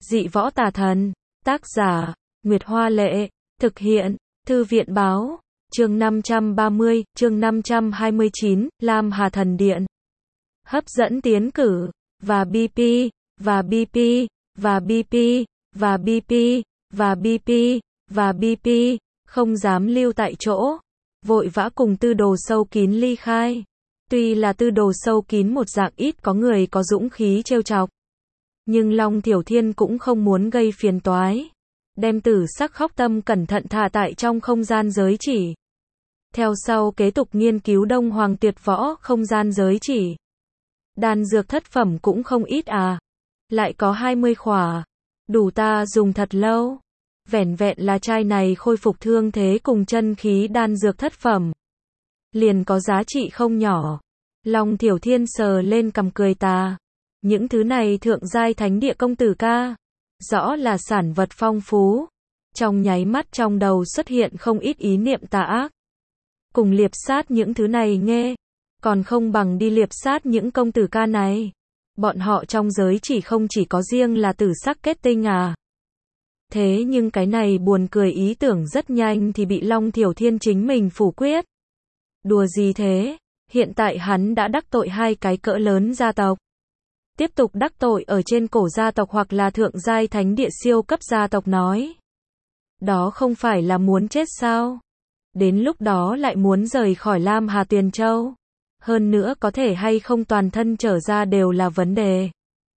Dị võ tà thần. Tác giả, Nguyệt Hoa Lệ. Thực hiện, Thư viện Báo. Chương 530, chương 529, Lam Hà Thần Điện. Hấp dẫn tiến cử. Và BP, và BP, và BP, và BP, và BP, và BP, không dám lưu tại chỗ. Vội vã cùng tư đồ sâu kín ly khai. Tuy là tư đồ sâu kín một dạng ít có người có dũng khí trêu chọc. Nhưng Long Tiểu Thiên cũng không muốn gây phiền toái. Đem Tử Sắc Khóc Tâm cẩn thận thả tại trong không gian giới chỉ. Theo sau kế tục nghiên cứu Đông Hoàng Tuyệt Võ không gian giới chỉ. Đan dược thất phẩm cũng không ít à. Lại có 20 khỏa. Đủ ta dùng thật lâu. Vẻn vẹn là chai này khôi phục thương thế cùng chân khí đan dược thất phẩm. Liền có giá trị không nhỏ. Long Tiểu Thiên sờ lên cằm cười tà. Những thứ này thượng giai thánh địa công tử ca. Rõ là sản vật phong phú. Trong nháy mắt trong đầu xuất hiện không ít ý niệm tà ác. Cùng liệp sát những thứ này nghe. Còn không bằng đi liệp sát những công tử ca này. Bọn họ trong giới không chỉ có riêng là tử sắc kết tinh à. Thế nhưng cái này buồn cười ý tưởng rất nhanh thì bị Long Tiểu Thiên chính mình phủ quyết. Đùa gì thế? Hiện tại hắn đã đắc tội hai cái cỡ lớn gia tộc. Tiếp tục đắc tội ở trên cổ gia tộc hoặc là thượng giai thánh địa siêu cấp gia tộc nói. Đó không phải là muốn chết sao? Đến lúc đó lại muốn rời khỏi Lam Hà Tuyền Châu. Hơn nữa có thể hay không toàn thân trở ra đều là vấn đề.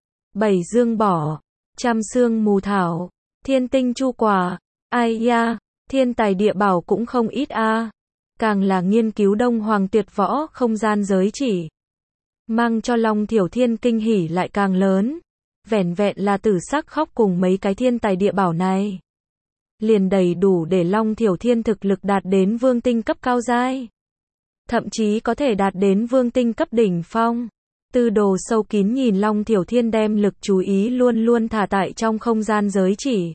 Bảy dương bỏ, trăm xương mù thảo, thiên tinh chu quả, ai ya, thiên tài địa bảo cũng không ít a. Càng là nghiên cứu Đông Hoàng Tuyệt Võ không gian giới chỉ. Mang cho Long Tiểu Thiên kinh hỉ lại càng lớn. Vẻn vẹn là Tử Sắc Khóc cùng mấy cái thiên tài địa bảo này. Liền đầy đủ để Long Tiểu Thiên thực lực đạt đến vương tinh cấp cao giai. Thậm chí có thể đạt đến vương tinh cấp đỉnh phong. Tư đồ sâu kín nhìn Long Tiểu Thiên đem lực chú ý luôn luôn thả tại trong không gian giới chỉ.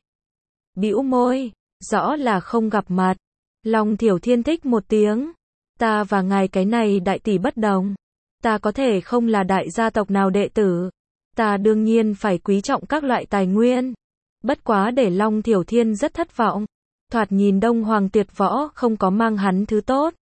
Bĩu môi, rõ là không gặp mặt. Long Tiểu Thiên thích một tiếng. Ta và ngài cái này đại tỷ bất đồng. Ta có thể không là đại gia tộc nào đệ tử. Ta đương nhiên phải quý trọng các loại tài nguyên. Bất quá để Long Tiểu Thiên rất thất vọng. Thoạt nhìn Đông Hoàng Tuyệt Võ không có mang hắn thứ tốt.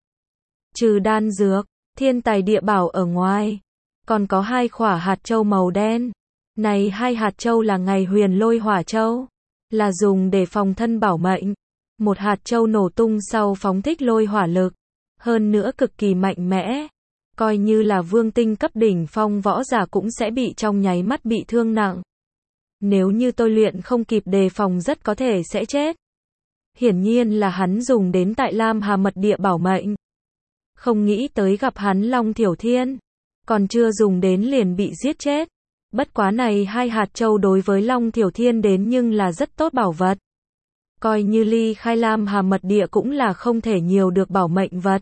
Trừ đan dược, thiên tài địa bảo ở ngoài. Còn có 2 khỏa hạt châu màu đen. Này 2 hạt châu là ngày huyền lôi hỏa châu. Là dùng để phòng thân bảo mệnh. Một hạt châu nổ tung sau phóng thích lôi hỏa lực. Hơn nữa cực kỳ mạnh mẽ. Coi như là vương tinh cấp đỉnh phong võ giả cũng sẽ bị trong nháy mắt bị thương nặng. Nếu như tôi luyện không kịp đề phòng rất có thể sẽ chết. Hiển nhiên là hắn dùng đến tại Lam Hà mật địa bảo mệnh. Không nghĩ tới gặp hắn Long Tiểu Thiên. Còn chưa dùng đến liền bị giết chết. Bất quá này 2 hạt châu đối với Long Tiểu Thiên đến nhưng là rất tốt bảo vật. Coi như ly khai Lam Hà mật địa cũng là không thể nhiều được bảo mệnh vật.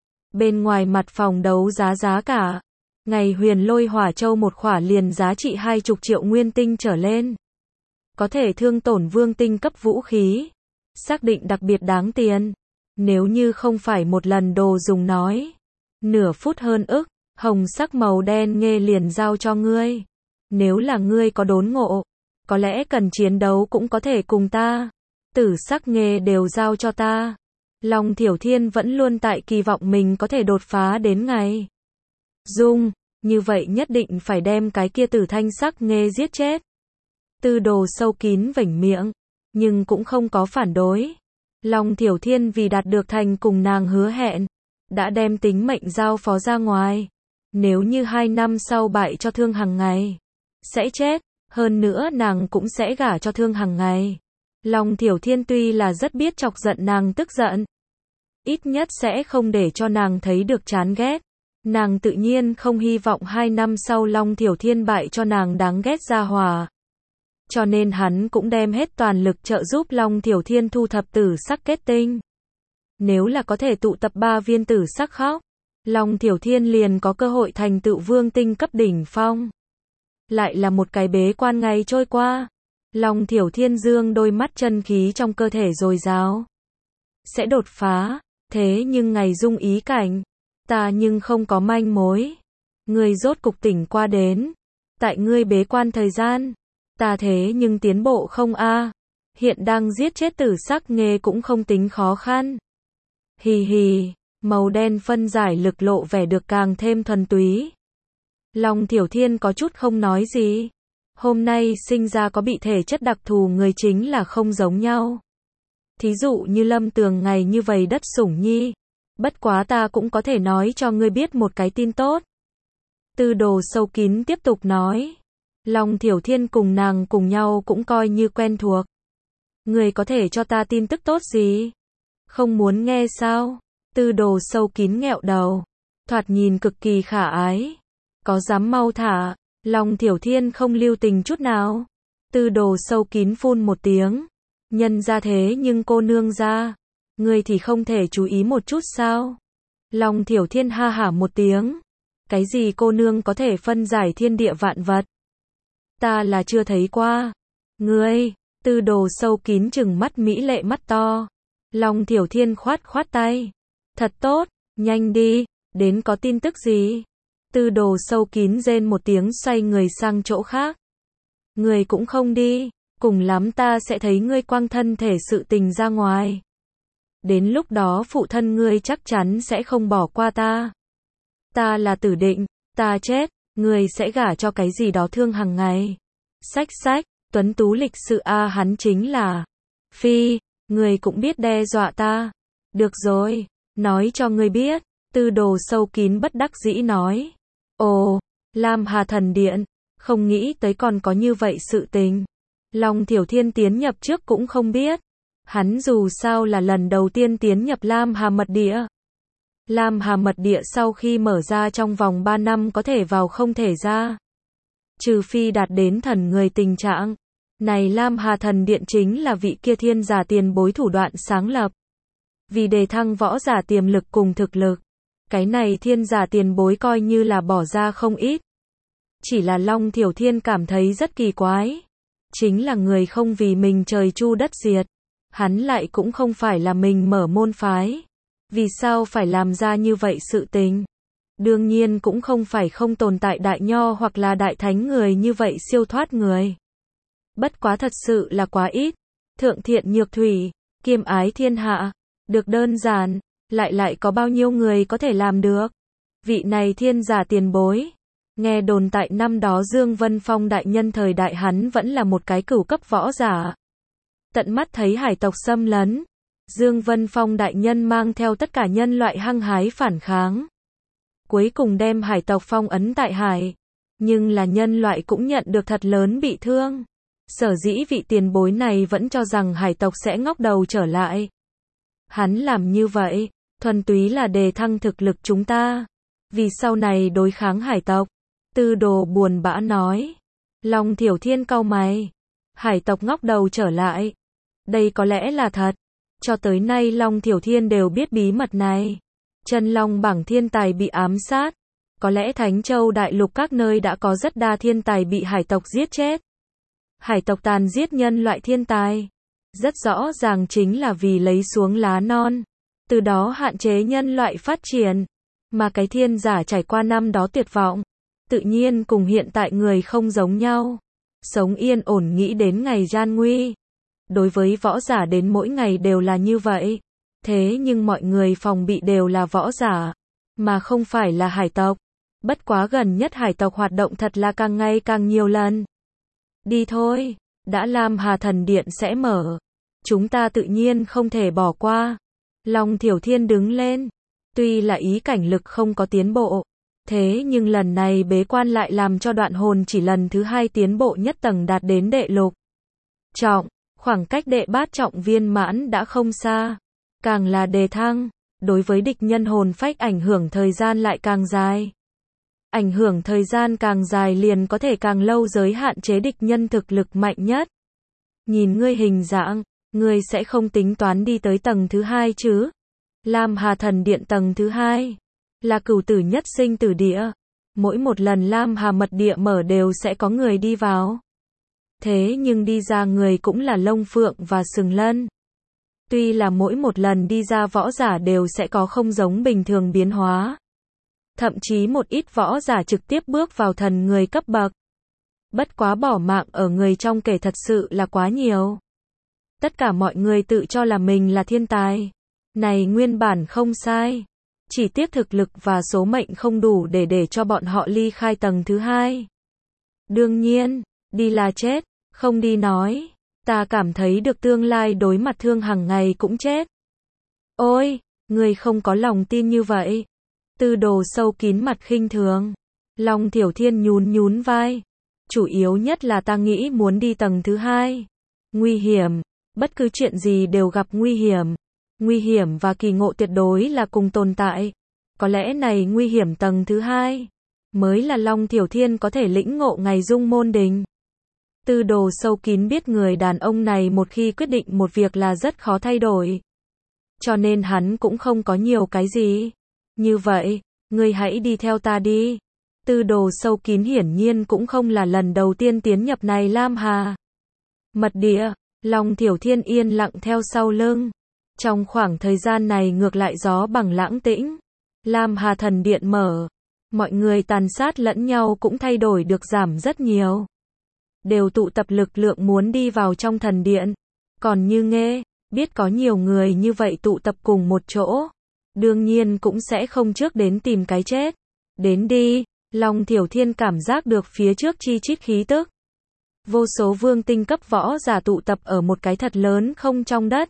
Bên ngoài mặt phòng đấu giá cả. Ngày huyền lôi hỏa châu một khỏa liền giá trị 20 triệu nguyên tinh trở lên. Có thể thương tổn vương tinh cấp vũ khí. Xác định đặc biệt đáng tiền. Nếu như không phải một lần đồ dùng nói. Nửa phút hơn ức. Hồng sắc màu đen nghê liền giao cho ngươi. Nếu là ngươi có đốn ngộ. Có lẽ cần chiến đấu cũng có thể cùng ta. Tử sắc nghê đều giao cho ta. Long Tiểu Thiên vẫn luôn tại kỳ vọng mình có thể đột phá đến ngày Dung, như vậy nhất định phải đem cái kia tử thanh sắc nghê giết chết. Tư đồ sâu kín vểnh miệng, nhưng cũng không có phản đối. Long Tiểu Thiên vì đạt được thành cùng nàng hứa hẹn, đã đem tính mệnh giao phó ra ngoài. Nếu như 2 năm sau bại cho Thương Hằng Ngày, sẽ chết, hơn nữa nàng cũng sẽ gả cho Thương Hằng Ngày. Long Tiểu Thiên tuy là rất biết chọc giận nàng tức giận. Ít nhất sẽ không để cho nàng thấy được chán ghét. Nàng tự nhiên không hy vọng 2 năm sau Long Tiểu Thiên bại cho nàng đáng ghét ra hòa. Cho nên hắn cũng đem hết toàn lực trợ giúp Long Tiểu Thiên thu thập tử sắc kết tinh. Nếu là có thể tụ tập 3 viên tử sắc khóc, Long Tiểu Thiên liền có cơ hội thành tựu vương tinh cấp đỉnh phong. Lại là một cái bế quan ngày trôi qua. Long Tiểu Thiên dương đôi mắt chân khí trong cơ thể dồi dào. Sẽ đột phá, thế nhưng ngày dung ý cảnh. Ta nhưng không có manh mối. Ngươi rốt cục tỉnh qua đến. Tại ngươi bế quan thời gian. Ta thế nhưng tiến bộ không a? Hiện đang giết chết tử sắc nghê cũng không tính khó khăn. Hì hì, màu đen phân giải lực lộ vẻ được càng thêm thuần túy. Long Thiểu Thiên có chút không nói gì. Hôm nay sinh ra có bị thể chất đặc thù người chính là không giống nhau. Thí dụ như Lâm Tường ngày như vậy đất sủng nhi. Bất quá ta cũng có thể nói cho ngươi biết một cái tin tốt. Tư Đồ sâu kín tiếp tục nói. Long Thiểu Thiên cùng nàng cùng nhau cũng coi như quen thuộc. Ngươi có thể cho ta tin tức tốt gì? Không muốn nghe sao? Tư Đồ sâu kín nghẹo đầu. Thoạt nhìn cực kỳ khả ái. Có dám mau thả? Long Thiểu Thiên không lưu tình chút nào. Tư Đồ sâu kín phun một tiếng. Nhân ra thế nhưng cô nương ra. Ngươi thì không thể chú ý một chút sao? Long Thiểu Thiên ha hả một tiếng. Cái gì cô nương có thể phân giải thiên địa vạn vật? Ta là chưa thấy qua. Ngươi, Tư Đồ sâu kín trừng mắt mỹ lệ mắt to. Long Thiểu Thiên khoát khoát tay. Thật tốt, nhanh đi, đến có tin tức gì? Tư Đồ sâu kín rên một tiếng xoay người sang chỗ khác. Ngươi cũng không đi, cùng lắm ta sẽ thấy ngươi quang thân thể sự tình ra ngoài. Đến lúc đó phụ thân ngươi chắc chắn sẽ không bỏ qua ta. Ta là tử định, ta chết, ngươi sẽ gả cho cái gì đó thương hàng ngày. Sách sách, tuấn tú lịch sự a hắn chính là. Phi, ngươi cũng biết đe dọa ta. Được rồi, nói cho ngươi biết. Tư Đồ sâu kín bất đắc dĩ nói. Ồ, Lam Hà Thần Điện, không nghĩ tới còn có như vậy sự tình. Long Thiểu Thiên tiến nhập trước cũng không biết. Hắn dù sao là lần đầu tiên tiến nhập Lam Hà Mật Địa. Lam Hà Mật Địa sau khi mở ra trong vòng 3 năm có thể vào không thể ra. Trừ phi đạt đến thần người tình trạng. Này Lam Hà Thần Điện chính là vị kia thiên giả tiền bối thủ đoạn sáng lập. Vì đề thăng võ giả tiềm lực cùng thực lực. Cái này thiên giả tiền bối coi như là bỏ ra không ít. Chỉ là Long Thiểu Thiên cảm thấy rất kỳ quái. Chính là người không vì mình trời chu đất diệt. Hắn lại cũng không phải là mình mở môn phái. Vì sao phải làm ra như vậy sự tình? Đương nhiên cũng không phải không tồn tại đại nho hoặc là đại thánh người như vậy siêu thoát người. Bất quá thật sự là quá ít. Thượng thiện nhược thủy, kiêm ái thiên hạ. Được đơn giản, lại có bao nhiêu người có thể làm được? Vị này thiên giả tiền bối. Nghe đồn tại năm đó Dương Vân Phong đại nhân thời đại hắn vẫn là một cái cửu cấp võ giả. Tận mắt thấy hải tộc xâm lấn. Dương Vân Phong đại nhân mang theo tất cả nhân loại hăng hái phản kháng. Cuối cùng đem hải tộc phong ấn tại hải. Nhưng là nhân loại cũng nhận được thật lớn bị thương. Sở dĩ vị tiền bối này vẫn cho rằng hải tộc sẽ ngóc đầu trở lại. Hắn làm như vậy, thuần túy là đề thăng thực lực chúng ta. Vì sau này đối kháng hải tộc. Tư Đồ buồn bã nói. Long Thiểu Thiên cau mày. Hải tộc ngóc đầu trở lại. Đây có lẽ là thật. Cho tới nay Long Thiểu Thiên đều biết bí mật này. Chân Long bảng thiên tài bị ám sát. Có lẽ Thánh Châu đại lục các nơi đã có rất đa thiên tài bị hải tộc giết chết. Hải tộc tàn giết nhân loại thiên tài. Rất rõ ràng chính là vì lấy xuống lá non. Từ đó hạn chế nhân loại phát triển. Mà cái thiên giả trải qua năm đó tuyệt vọng. Tự nhiên cùng hiện tại người không giống nhau. Sống yên ổn nghĩ đến ngày gian nguy. Đối với võ giả đến mỗi ngày đều là như vậy. Thế nhưng mọi người phòng bị đều là võ giả. Mà không phải là hải tộc. Bất quá gần nhất hải tộc hoạt động thật là càng ngày càng nhiều lần. Đi thôi. Đã Lam Hà Thần Điện sẽ mở. Chúng ta tự nhiên không thể bỏ qua. Long Thiểu Thiên đứng lên. Tuy là ý cảnh lực không có tiến bộ. Thế nhưng lần này bế quan lại làm cho đoạn hồn chỉ lần thứ 2 tiến bộ nhất tầng đạt đến đệ lục trọng. Khoảng cách đệ bát trọng viên mãn đã không xa. Càng là đề thăng. Đối với địch nhân hồn phách ảnh hưởng thời gian lại càng dài. Ảnh hưởng thời gian càng dài liền có thể càng lâu giới hạn chế địch nhân thực lực mạnh nhất. Nhìn ngươi hình dạng, ngươi sẽ không tính toán đi tới tầng thứ 2 chứ? Lam Hà Thần Điện tầng thứ 2 là cửu tử nhất sinh tử địa. Mỗi một lần Lam Hà Mật Địa mở đều sẽ có người đi vào. Thế nhưng đi ra người cũng là lông phượng và sừng lân. Tuy là mỗi một lần đi ra võ giả đều sẽ có không giống bình thường biến hóa. Thậm chí một ít võ giả trực tiếp bước vào thần người cấp bậc. Bất quá bỏ mạng ở người trong kể thật sự là quá nhiều. Tất cả mọi người tự cho là mình là thiên tài. Này nguyên bản không sai. Chỉ tiếc thực lực và số mệnh không đủ để cho bọn họ ly khai tầng thứ hai. Đương nhiên, đi là chết, không đi nói. Ta cảm thấy được tương lai đối mặt Thương Hằng ngày cũng chết. Ôi, người không có lòng tin như vậy. Tư Đồ sâu kín mặt khinh thường. Long Thiểu Thiên nhún nhún vai. Chủ yếu nhất là ta nghĩ muốn đi tầng thứ hai. Nguy hiểm, bất cứ chuyện gì đều gặp nguy hiểm. Nguy hiểm và kỳ ngộ tuyệt đối là cùng tồn tại. Có lẽ này nguy hiểm tầng thứ hai mới là Long Thiểu Thiên có thể lĩnh ngộ ngày dung môn đình. Tư Đồ sâu kín biết người đàn ông này một khi quyết định một việc là rất khó thay đổi. Cho nên hắn cũng không có nhiều cái gì. Như vậy, ngươi hãy đi theo ta đi. Tư Đồ sâu kín hiển nhiên cũng không là lần đầu tiên tiến nhập này Lam Hà mật địa. Long Thiểu Thiên yên lặng theo sau lưng. Trong khoảng thời gian này ngược lại gió bằng lãng tĩnh. Lam Hà thần điện mở. Mọi người tàn sát lẫn nhau cũng thay đổi được giảm rất nhiều. Đều tụ tập lực lượng muốn đi vào trong thần điện. Còn Như Nghê, biết có nhiều người như vậy tụ tập cùng một chỗ. Đương nhiên cũng sẽ không trước đến tìm cái chết. Đến đi, Long Thiểu Thiên cảm giác được phía trước chi chít khí tức. Vô số vương tinh cấp võ giả tụ tập ở một cái thật lớn không trong đất.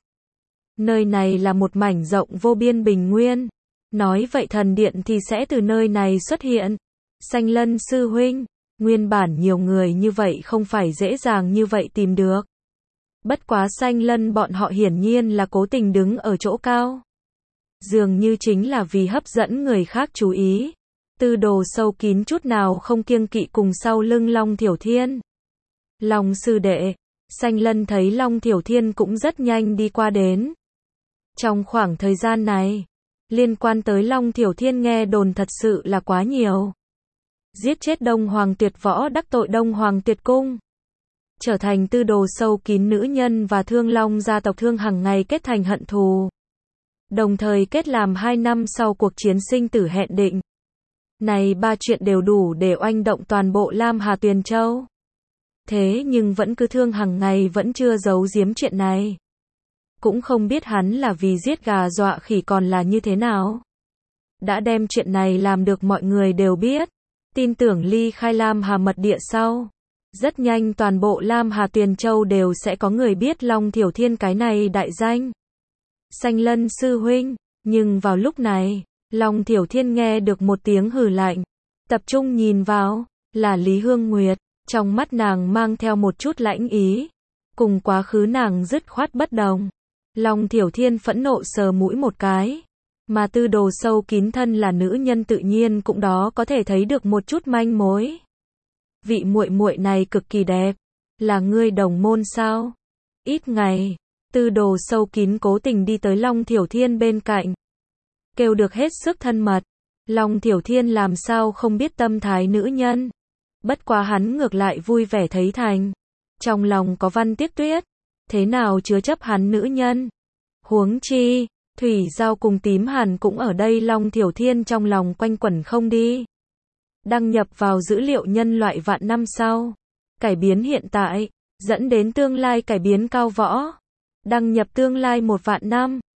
Nơi này là một mảnh rộng vô biên bình nguyên. Nói vậy thần điện thì sẽ từ nơi này xuất hiện. Sanh Lân sư huynh, nguyên bản nhiều người như vậy không phải dễ dàng như vậy tìm được. Bất quá Sanh Lân bọn họ hiển nhiên là cố tình đứng ở chỗ cao. Dường như chính là vì hấp dẫn người khác chú ý. Tư Đồ sâu kín chút nào không kiêng kỵ cùng sau lưng Long Thiểu Thiên. Long sư đệ, Sanh Lân thấy Long Thiểu Thiên cũng rất nhanh đi qua đến. Trong khoảng thời gian này, liên quan tới Long Thiểu Thiên nghe đồn thật sự là quá nhiều. Giết chết Đông Hoàng Tuyệt Võ, đắc tội Đông Hoàng Tuyệt Cung. Trở thành Tư Đồ sâu kín nữ nhân và Thương Long gia tộc Thương Hằng ngày kết thành hận thù. Đồng thời kết làm 2 năm sau cuộc chiến sinh tử hẹn định. Này 3 chuyện đều đủ để oanh động toàn bộ Lam Hà Tuyền Châu. Thế nhưng vẫn cứ Thương Hằng ngày vẫn chưa giấu giếm chuyện này. Cũng không biết hắn là vì giết gà dọa khỉ còn là như thế nào. Đã đem chuyện này làm được mọi người đều biết. Tin tưởng ly khai Lam Hà mật địa sau. Rất nhanh toàn bộ Lam Hà Tuyền Châu đều sẽ có người biết Long Thiểu Thiên cái này đại danh. Sanh Lân sư huynh. Nhưng vào lúc này, Long Thiểu Thiên nghe được một tiếng hừ lạnh. Tập trung nhìn vào, là Lý Hương Nguyệt. Trong mắt nàng mang theo một chút lãnh ý. Cùng quá khứ nàng dứt khoát bất đồng. Long Thiểu Thiên phẫn nộ sờ mũi một cái. Mà Tư Đồ sâu kín thân là nữ nhân tự nhiên cũng đó có thể thấy được một chút manh mối. Vị muội muội này cực kỳ đẹp. Là ngươi đồng môn sao? Ít ngày, Tư Đồ sâu kín cố tình đi tới Long Thiểu Thiên bên cạnh. Kêu được hết sức thân mật. Long Thiểu Thiên làm sao không biết tâm thái nữ nhân. Bất quá hắn ngược lại vui vẻ thấy thành. Trong lòng có Văn Tiếc Tuyết. Thế nào chứa chấp hắn nữ nhân. Huống chi, Thủy Giao cùng Tím Hàn cũng ở đây. Long Thiểu Thiên trong lòng quanh quẩn không đi. Đăng nhập vào dữ liệu nhân loại vạn năm sau. Cải biến hiện tại, dẫn đến tương lai cải biến cao võ. Đăng nhập tương lai 1 vạn năm.